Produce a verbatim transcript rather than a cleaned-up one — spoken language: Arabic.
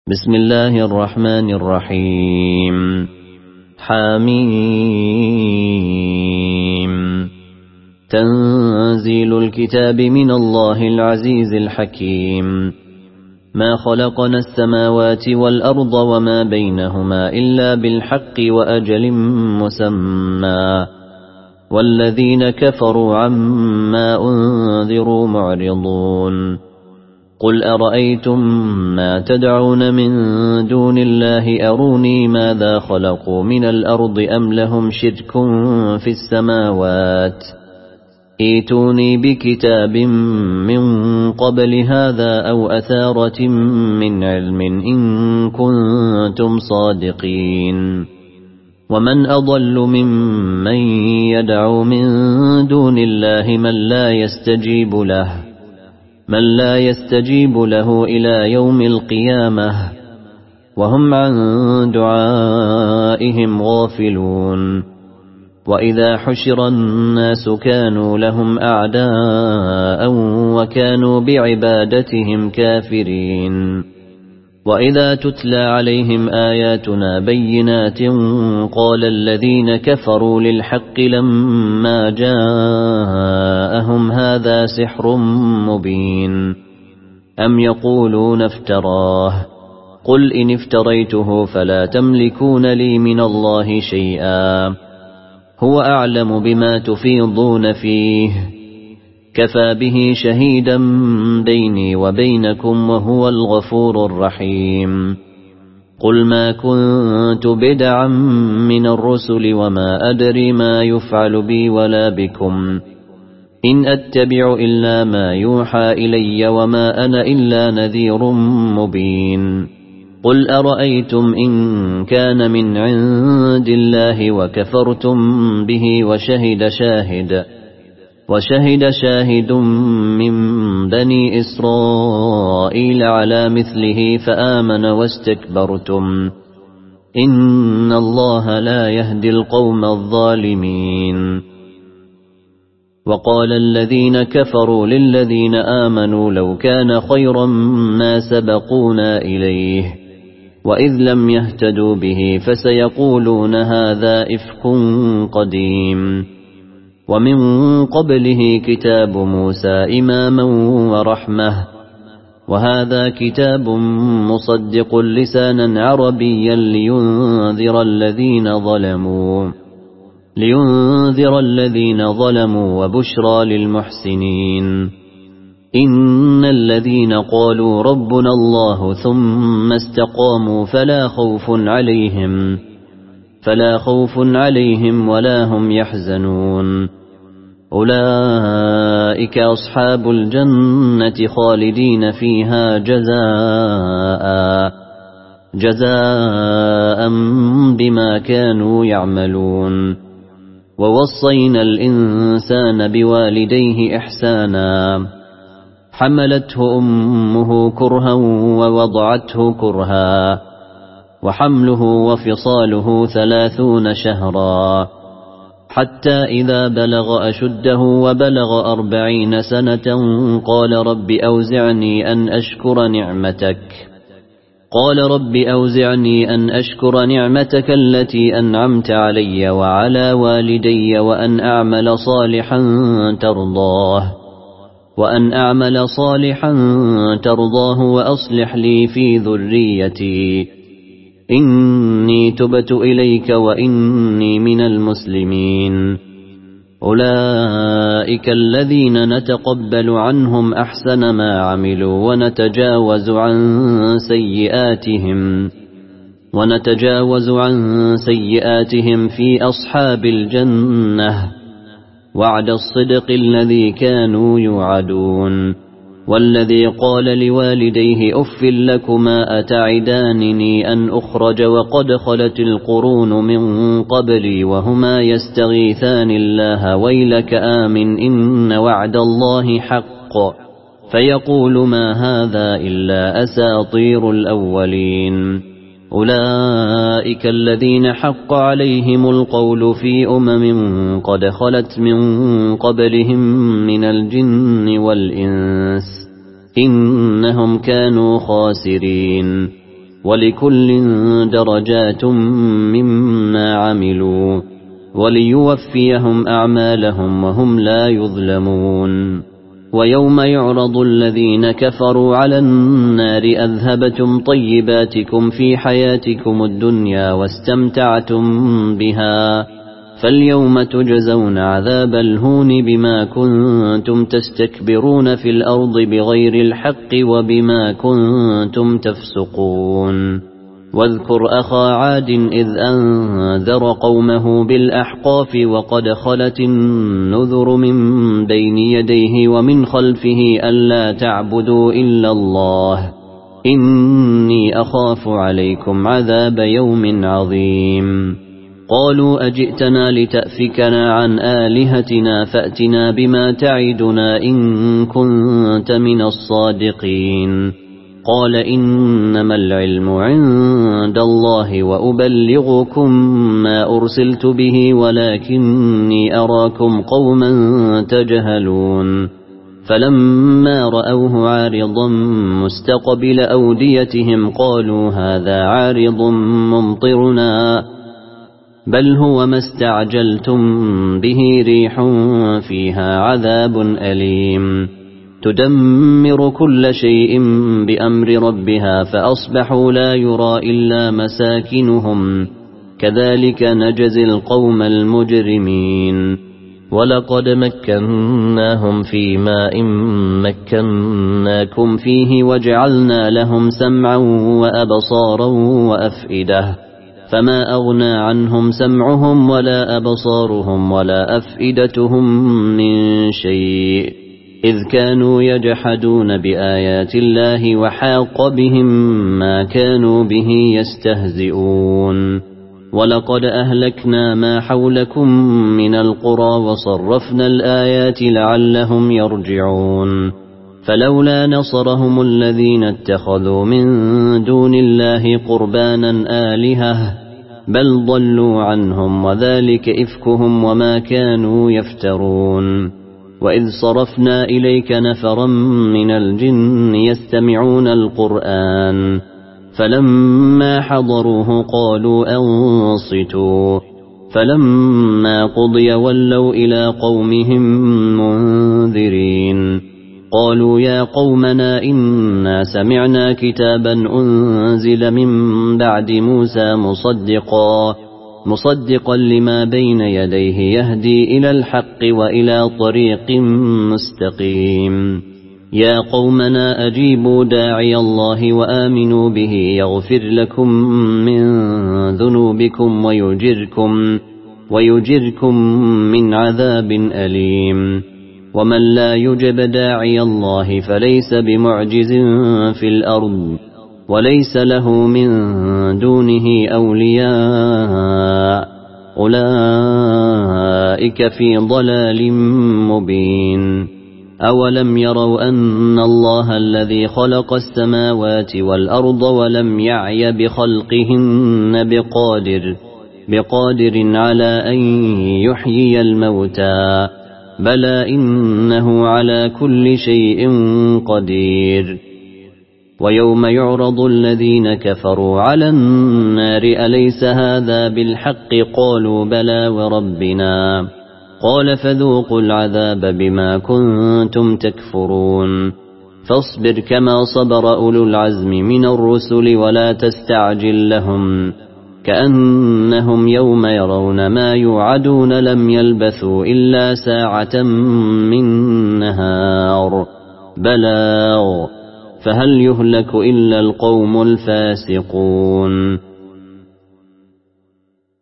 بسم الله الرحمن الرحيم. حميم. تنزيل الكتاب من الله العزيز الحكيم. ما خلقنا السماوات والأرض وما بينهما إلا بالحق وأجل مسمى، والذين كفروا عما أنذروا معرضون. قل أرأيتم ما تدعون من دون الله أروني ماذا خلقوا من الأرض أم لهم شرك في السماوات، ائتوني بكتاب من قبل هذا أو أثارة من علم إن كنتم صادقين. ومن أضل ممن يدعو من دون الله من لا يستجيب له من لا يستجيب له إلى يوم القيامة وهم عن دعائهم غافلون. وإذا حشر الناس كانوا لهم أعداء وكانوا بعبادتهم كافرين. وإذا تتلى عليهم آياتنا بينات قال الذين كفروا للحق لما جاءهم هذا سحر مبين. أم يقولون افتراه، قل إن افتريته فلا تملكون لي من الله شيئا، هو أعلم بما تفيضون فيه، كفى به شهيدا بيني وبينكم وهو الغفور الرحيم. قل ما كنت بدعا من الرسل وما أدري ما يفعل بي ولا بكم، إن أتبع إلا ما يوحى إلي وما أنا إلا نذير مبين. قل أرأيتم إن كان من عند الله وكفرتم به وشهد شاهد وشهد شاهد من بني إسرائيل على مثله فآمن واستكبرتم، إن الله لا يهدي القوم الظالمين. وقال الذين كفروا للذين آمنوا لو كان خيرا ما سبقونا إليه، وإذ لم يهتدوا به فسيقولون هذا إفك قديم. ومن قبله كتاب موسى إماما ورحمة، وهذا كتاب مصدق لسانا عربيا لينذر الذين ظلموا لينذر الذين ظلموا وبشرى للمحسنين. إن الذين قالوا ربنا الله ثم استقاموا فلا خوف عليهم فلا خوف عليهم ولا هم يحزنون. أولئك أصحاب الجنة خالدين فيها جزاء جزاء بما كانوا يعملون. ووصينا الإنسان بوالديه إحسانا، حملته أمه كرها ووضعته كرها، وحمله وفصاله ثلاثون شهرا، حتى إذا بلغ أشده وبلغ أربعين سنة قال رب أوزعني أن أشكر نعمتك قال رب أوزعني أن أشكر نعمتك التي أنعمت علي وعلى والدي وأن أعمل صالحا ترضاه وأن أعمل صالحا ترضاه وأصلح لي في ذريتي إني تبت إليك وإني من المسلمين. أولئك الذين نتقبل عنهم أحسن ما عملوا ونتجاوز عن سيئاتهم ونتجاوز عن سيئاتهم في أصحاب الجنة، وعد الصدق الذي كانوا يوعدون. والذي قال لوالديه أف لكما أتعدانني أن أخرج وقد خلت القرون من قبلي وهما يستغيثان الله ويلك آمن إن وعد الله حق، فيقول ما هذا إلا أساطير الأولين. أولئك الذين حق عليهم القول في أمم قد خلت من قبلهم من الجن والإنس إنهم كانوا خاسرين. ولكل درجات مما عملوا وليوفيهم أعمالهم وهم لا يظلمون. ويوم يعرض الذين كفروا على النار أذهبتم طيباتكم في حياتكم الدنيا واستمتعتم بها فاليوم تجزون عذاب الهون بما كنتم تستكبرون في الأرض بغير الحق وبما كنتم تفسقون. واذكر أخا عاد إذ أنذر قومه بالأحقاف وقد خلت النذر من بين يديه ومن خلفه ألا تعبدوا إلا الله إني أخاف عليكم عذاب يوم عظيم. قالوا أجئتنا لتأفكنا عن آلهتنا فأتنا بما تعدنا إن كنت من الصادقين. قال إنما العلم عند الله وأبلغكم ما أرسلت به ولكني أراكم قوما تجهلون. فلما رأوه عارضا مستقبل أوديتهم قالوا هذا عارض ممطرنا بل هو ما استعجلتم به ريح فيها عذاب أليم تدمر كل شيء بأمر ربها فأصبحوا لا يرى إلا مساكنهم كذلك نجزي القوم المجرمين. ولقد مكناهم في ماء مكناكم فيه وجعلنا لهم سمعا وأبصارا وأفئدة فما أغنى عنهم سمعهم ولا أبصارهم ولا أفئدتهم من شيء إذ كانوا يجحدون بآيات الله وحاق بهم ما كانوا به يستهزئون. ولقد أهلكنا ما حولكم من القرى وصرفنا الآيات لعلهم يرجعون. فلولا نصرهم الذين اتخذوا من دون الله قربانا آلهة بل ضلوا عنهم وذلك إفكهم وما كانوا يفترون. وإذ صرفنا إليك نفرا من الجن يستمعون القرآن فلما حضروه قالوا أنصتوا فلما قضي ولوا إلى قومهم منذرين. قالوا يا قومنا إنا سمعنا كتابا أنزل من بعد موسى مصدقا مصدقا لما بين يديه يهدي إلى الحق وإلى طريق مستقيم. يا قومنا أجيبوا داعي الله وآمنوا به يغفر لكم من ذنوبكم ويجركم, ويجركم من عذاب أليم. ومن لا يجب داعي الله فليس بمعجز في الأرض وليس له من دونه أولياء أولئك في ضلال مبين. أولم يروا أن الله الذي خلق السماوات والأرض ولم يعي بخلقهن بقادر, بقادر على أن يحيي الموتى بلى إنه على كل شيء قدير. ويوم يعرض الذين كفروا على النار أليس هذا بالحق قالوا بلى وربنا قال فذوقوا العذاب بما كنتم تكفرون. فاصبر كما صبر أولو العزم من الرسل ولا تستعجل لهم كأنهم يوم يرون ما يوعدون لم يلبثوا إلا ساعة من نهار بلاغ فهل يهلك إلا القوم الفاسقون.